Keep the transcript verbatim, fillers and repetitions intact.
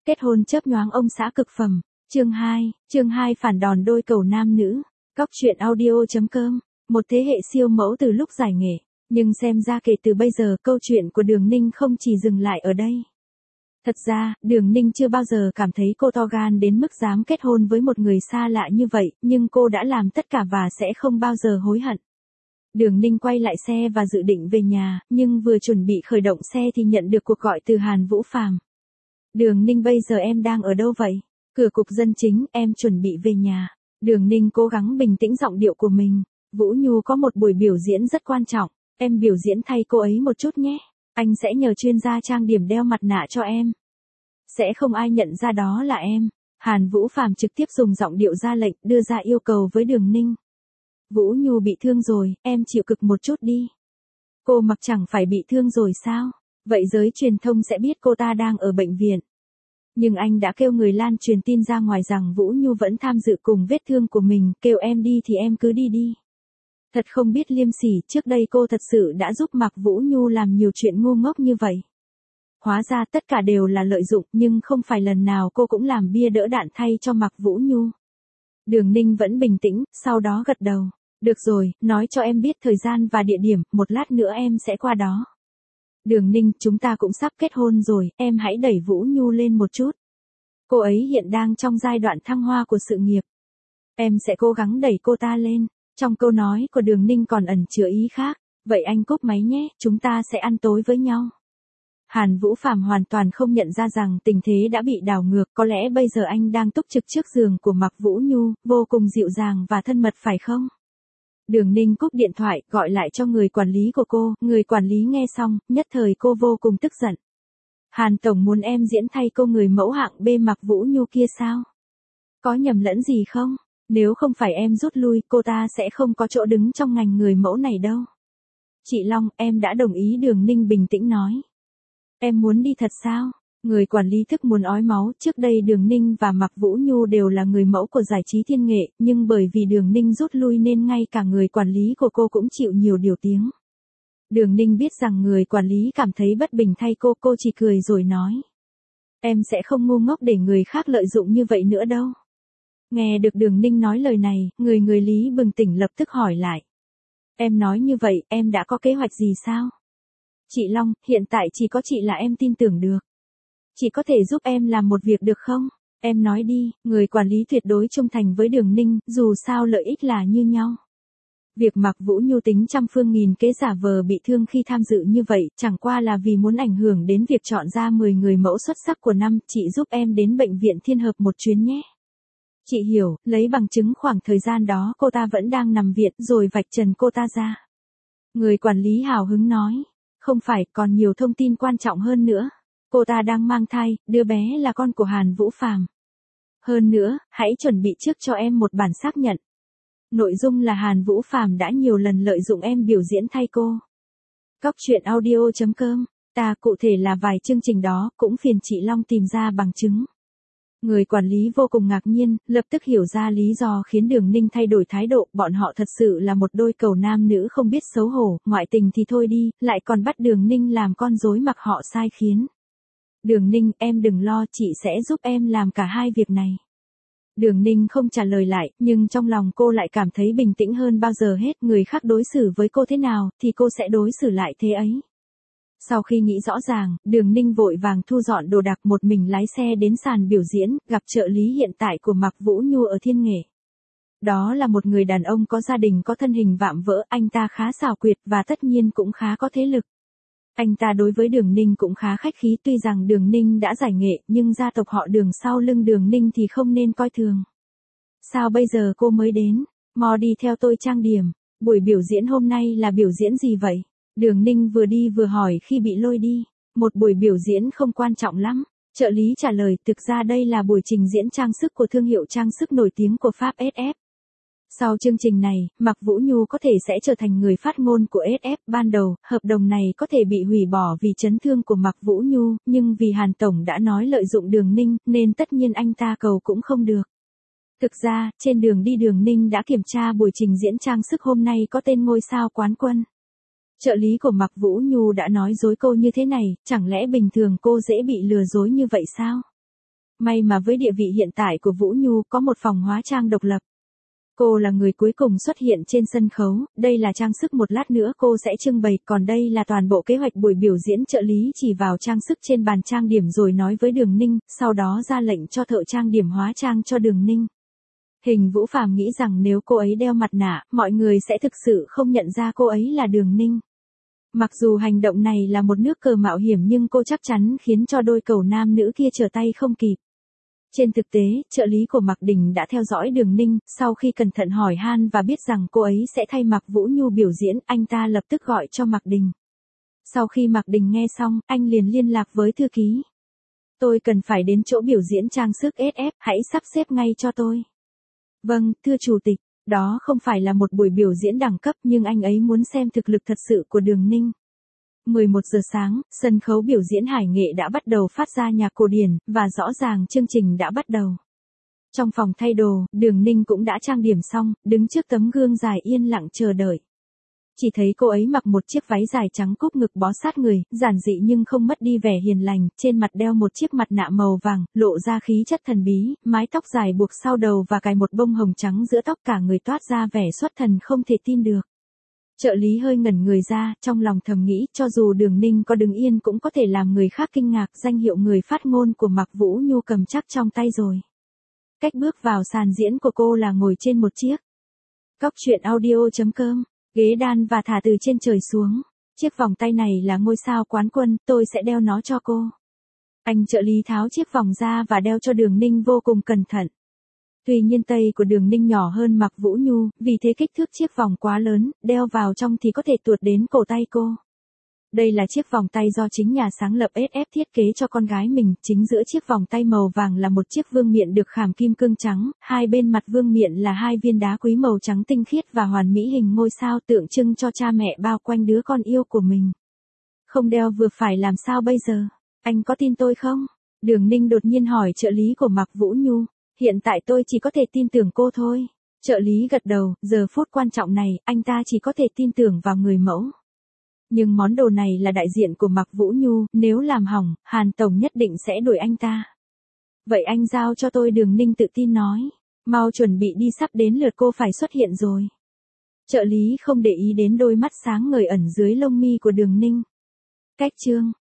Kết hôn chớp nhoáng ông xã cực phẩm. Chương hai, chương hai phản đòn đôi cầu nam nữ. Góc truyện audio.com, một thế hệ siêu mẫu từ lúc giải nghệ. Nhưng xem ra kể từ bây giờ câu chuyện của Đường Ninh không chỉ dừng lại ở đây. Thật ra, Đường Ninh chưa bao giờ cảm thấy cô to gan đến mức dám kết hôn với một người xa lạ như vậy, nhưng cô đã làm tất cả và sẽ không bao giờ hối hận. Đường Ninh quay lại xe và dự định về nhà, nhưng vừa chuẩn bị khởi động xe thì nhận được cuộc gọi từ Hàn Vũ Phàm. Đường Ninh, bây giờ em đang ở đâu vậy? Cửa cục dân chính, em chuẩn bị về nhà. Đường Ninh cố gắng bình tĩnh giọng điệu của mình. Vũ Nhu có một buổi biểu diễn rất quan trọng, em biểu diễn thay cô ấy một chút nhé. Anh sẽ nhờ chuyên gia trang điểm đeo mặt nạ cho em. Sẽ không ai nhận ra đó là em. Hàn Vũ Phàm trực tiếp dùng giọng điệu ra lệnh, đưa ra yêu cầu với Đường Ninh. Vũ Nhu bị thương rồi, em chịu cực một chút đi. Cô mặc chẳng phải bị thương rồi sao? Vậy giới truyền thông sẽ biết cô ta đang ở bệnh viện. Nhưng anh đã kêu người lan truyền tin ra ngoài rằng Vũ Nhu vẫn tham dự cùng vết thương của mình, kêu em đi thì em cứ đi đi. Thật không biết liêm sỉ, trước đây cô thật sự đã giúp Mạc Vũ Nhu làm nhiều chuyện ngu ngốc như vậy. Hóa ra tất cả đều là lợi dụng, nhưng không phải lần nào cô cũng làm bia đỡ đạn thay cho Mạc Vũ Nhu. Đường Ninh vẫn bình tĩnh, sau đó gật đầu. Được rồi, nói cho em biết thời gian và địa điểm, một lát nữa em sẽ qua đó. Đường Ninh, chúng ta cũng sắp kết hôn rồi, em hãy đẩy Vũ Nhu lên một chút. Cô ấy hiện đang trong giai đoạn thăng hoa của sự nghiệp. Em sẽ cố gắng đẩy cô ta lên. Trong câu nói của Đường Ninh còn ẩn chứa ý khác. Vậy anh cúp máy nhé, chúng ta sẽ ăn tối với nhau. Hàn Vũ Phàm hoàn toàn không nhận ra rằng tình thế đã bị đảo ngược. Có lẽ bây giờ anh đang túc trực trước giường của Mạc Vũ Nhu, vô cùng dịu dàng và thân mật phải không? Đường Ninh cúp điện thoại, gọi lại cho người quản lý của cô, người quản lý nghe xong, nhất thời cô vô cùng tức giận. Hàn Tổng muốn em diễn thay cô người mẫu hạng B Mạc Vũ Nhu kia sao? Có nhầm lẫn gì không? Nếu không phải em rút lui, cô ta sẽ không có chỗ đứng trong ngành người mẫu này đâu. Chị Long, em đã đồng ý. Đường Ninh bình tĩnh nói. Em muốn đi thật sao? Người quản lý thức muốn ói máu. Trước đây Đường Ninh và Mạc Vũ Nhu đều là người mẫu của giải trí thiên nghệ, nhưng bởi vì Đường Ninh rút lui nên ngay cả người quản lý của cô cũng chịu nhiều điều tiếng. Đường Ninh biết rằng người quản lý cảm thấy bất bình thay cô, cô chỉ cười rồi nói. Em sẽ không ngu ngốc để người khác lợi dụng như vậy nữa đâu. Nghe được Đường Ninh nói lời này, người người lý bừng tỉnh lập tức hỏi lại. Em nói như vậy, em đã có kế hoạch gì sao? Chị Long, hiện tại chỉ có chị là em tin tưởng được. Chị có thể giúp em làm một việc được không? Em nói đi. Người quản lý tuyệt đối trung thành với Đường Ninh, dù sao lợi ích là như nhau. Việc Mạc Vũ Nhu tính trăm phương nghìn kế giả vờ bị thương khi tham dự như vậy, chẳng qua là vì muốn ảnh hưởng đến việc chọn ra mười người mẫu xuất sắc của năm. Chị giúp em đến bệnh viện Thiên Hợp một chuyến nhé. Chị hiểu, lấy bằng chứng khoảng thời gian đó cô ta vẫn đang nằm viện rồi vạch trần cô ta ra. Người quản lý hào hứng nói. Không phải, còn nhiều thông tin quan trọng hơn nữa. Cô ta đang mang thai, đứa bé là con của Hàn Vũ Phàm. Hơn nữa, hãy chuẩn bị trước cho em một bản xác nhận. Nội dung là Hàn Vũ Phàm đã nhiều lần lợi dụng em biểu diễn thay cô. Góc truyện audio.com, ta cụ thể là vài chương trình đó, cũng phiền chị Long tìm ra bằng chứng. Người quản lý vô cùng ngạc nhiên, lập tức hiểu ra lý do khiến Đường Ninh thay đổi thái độ, bọn họ thật sự là một đôi cầu nam nữ không biết xấu hổ, ngoại tình thì thôi đi, lại còn bắt Đường Ninh làm con rối mặc họ sai khiến. Đường Ninh, em đừng lo, chị sẽ giúp em làm cả hai việc này. Đường Ninh không trả lời lại, nhưng trong lòng cô lại cảm thấy bình tĩnh hơn bao giờ hết, người khác đối xử với cô thế nào, thì cô sẽ đối xử lại thế ấy. Sau khi nghĩ rõ ràng, Đường Ninh vội vàng thu dọn đồ đạc một mình lái xe đến sàn biểu diễn, gặp trợ lý hiện tại của Mạc Vũ Nhu ở Thiên Nghệ. Đó là một người đàn ông có gia đình có thân hình vạm vỡ, anh ta khá xảo quyệt và tất nhiên cũng khá có thế lực. Anh ta đối với Đường Ninh cũng khá khách khí, tuy rằng Đường Ninh đã giải nghệ, nhưng gia tộc họ Đường sau lưng Đường Ninh thì không nên coi thường. Sao bây giờ cô mới đến? Mau đi theo tôi trang điểm. Buổi biểu diễn hôm nay là biểu diễn gì vậy? Đường Ninh vừa đi vừa hỏi khi bị lôi đi. Một buổi biểu diễn không quan trọng lắm. Trợ lý trả lời, thực ra đây là buổi trình diễn trang sức của thương hiệu trang sức nổi tiếng của Pháp ét ép. Sau chương trình này, Mạc Vũ Nhu có thể sẽ trở thành người phát ngôn của ét ép. Ban đầu, hợp đồng này có thể bị hủy bỏ vì chấn thương của Mạc Vũ Nhu, nhưng vì Hàn Tổng đã nói lợi dụng Đường Ninh, nên tất nhiên anh ta cầu cũng không được. Thực ra, trên đường đi Đường Ninh đã kiểm tra buổi trình diễn trang sức hôm nay có tên ngôi sao quán quân. Trợ lý của Mạc Vũ Nhu đã nói dối cô như thế này, chẳng lẽ bình thường cô dễ bị lừa dối như vậy sao? May mà với địa vị hiện tại của Vũ Nhu có một phòng hóa trang độc lập. Cô là người cuối cùng xuất hiện trên sân khấu, đây là trang sức một lát nữa cô sẽ trưng bày, còn đây là toàn bộ kế hoạch buổi biểu diễn. Trợ lý chỉ vào trang sức trên bàn trang điểm rồi nói với Đường Ninh, sau đó ra lệnh cho thợ trang điểm hóa trang cho Đường Ninh. Hình Vũ Phàm nghĩ rằng nếu cô ấy đeo mặt nạ, mọi người sẽ thực sự không nhận ra cô ấy là Đường Ninh. Mặc dù hành động này là một nước cờ mạo hiểm nhưng cô chắc chắn khiến cho đôi cẩu nam nữ kia trở tay không kịp. Trên thực tế, trợ lý của Mạc Đình đã theo dõi Đường Ninh, sau khi cẩn thận hỏi han và biết rằng cô ấy sẽ thay Mạc Vũ Nhu biểu diễn, anh ta lập tức gọi cho Mạc Đình. Sau khi Mạc Đình nghe xong, anh liền liên lạc với thư ký. Tôi cần phải đến chỗ biểu diễn trang sức ét ép, hãy sắp xếp ngay cho tôi. Vâng, thưa chủ tịch, đó không phải là một buổi biểu diễn đẳng cấp nhưng anh ấy muốn xem thực lực thật sự của Đường Ninh. mười một giờ sáng, sân khấu biểu diễn Hải Nghệ đã bắt đầu phát ra nhạc cổ điển, và rõ ràng chương trình đã bắt đầu. Trong phòng thay đồ, Đường Ninh cũng đã trang điểm xong, đứng trước tấm gương dài yên lặng chờ đợi. Chỉ thấy cô ấy mặc một chiếc váy dài trắng cúp ngực bó sát người, giản dị nhưng không mất đi vẻ hiền lành, trên mặt đeo một chiếc mặt nạ màu vàng, lộ ra khí chất thần bí, mái tóc dài buộc sau đầu và cài một bông hồng trắng giữa tóc, cả người toát ra vẻ xuất thần không thể tin được. Trợ lý hơi ngẩn người ra, trong lòng thầm nghĩ, cho dù Đường Ninh có đứng yên cũng có thể làm người khác kinh ngạc, danh hiệu người phát ngôn của Mạc Vũ Nhu cầm chắc trong tay rồi. Cách bước vào sàn diễn của cô là ngồi trên một chiếc cóc truyện audio chấm com, ghế đan và thả từ trên trời xuống. Chiếc vòng tay này là ngôi sao quán quân, tôi sẽ đeo nó cho cô. Anh trợ lý tháo chiếc vòng ra và đeo cho Đường Ninh vô cùng cẩn thận. Tuy nhiên tay của Đường Ninh nhỏ hơn Mạc Vũ Nhu, vì thế kích thước chiếc vòng quá lớn, đeo vào trong thì có thể tuột đến cổ tay cô. Đây là chiếc vòng tay do chính nhà sáng lập ét ép thiết kế cho con gái mình, chính giữa chiếc vòng tay màu vàng là một chiếc vương miện được khảm kim cương trắng, hai bên mặt vương miện là hai viên đá quý màu trắng tinh khiết và hoàn mỹ hình ngôi sao tượng trưng cho cha mẹ bao quanh đứa con yêu của mình. Không đeo vừa phải làm sao bây giờ? Anh có tin tôi không? Đường Ninh đột nhiên hỏi trợ lý của Mạc Vũ Nhu. Hiện tại tôi chỉ có thể tin tưởng cô thôi. Trợ lý gật đầu, giờ phút quan trọng này, anh ta chỉ có thể tin tưởng vào người mẫu. Nhưng món đồ này là đại diện của Mạc Vũ Nhu, nếu làm hỏng, Hàn Tổng nhất định sẽ đuổi anh ta. Vậy anh giao cho tôi, Đường Ninh tự tin nói. Mau chuẩn bị đi, sắp đến lượt cô phải xuất hiện rồi. Trợ lý không để ý đến đôi mắt sáng ngời ẩn dưới lông mi của Đường Ninh. Cách chương